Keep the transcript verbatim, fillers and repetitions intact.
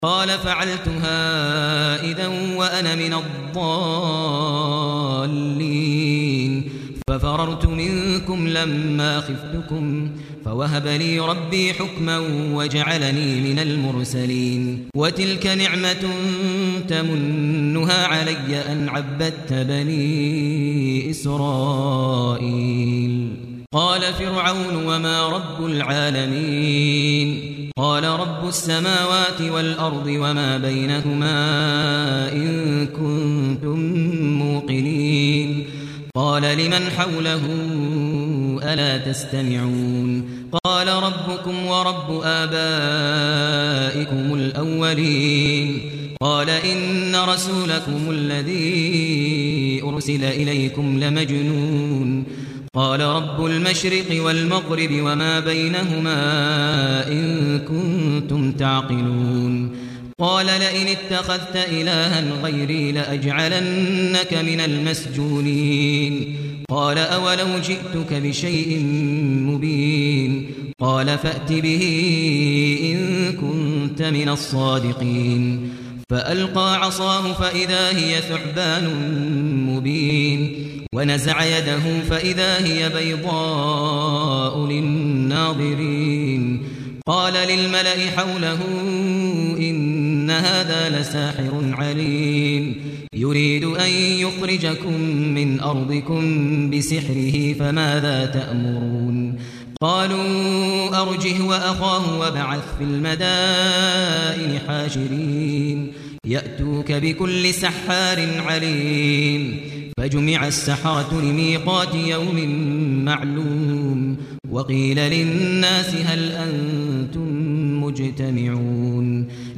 قال فعلتها إذا وأنا من الضالين ففررت منكم لما خفتكم فوهب لي ربي حكما وجعلني من المرسلين وتلك نعمة تمنها علي أن عبدت بني إسرائيل قال فرعون وما رب العالمين قال رب السماوات والأرض وما بينهما إن كنتم موقنين قال لمن حوله ألا تستمعون قال ربكم ورب آبائكم الأولين قال إن رسولكم الذي أرسل إليكم لمجنون قال رب المشرق والمغرب وما بينهما إن كنتم تعقلون قال لئن اتخذت إلها غيري لأجعلنك من المسجونين قال أولو جئتك بشيء مبين قال فأت به إن كنت من الصادقين فألقى عصاه فإذا هي ثعبان مبين ونزع يده فإذا هي بيضاء للناظرين قال للملأ حوله إن هذا لساحر عليم يريد أن يخرجكم من أرضكم بسحره فماذا تأمرون قالوا أرجه وأخاه وابعث في المدائن حاشرين يأتوك بكل سحار عليم فجمع السحرة لميقات يوم معلوم وقيل للناس هل أنتم مجتمعون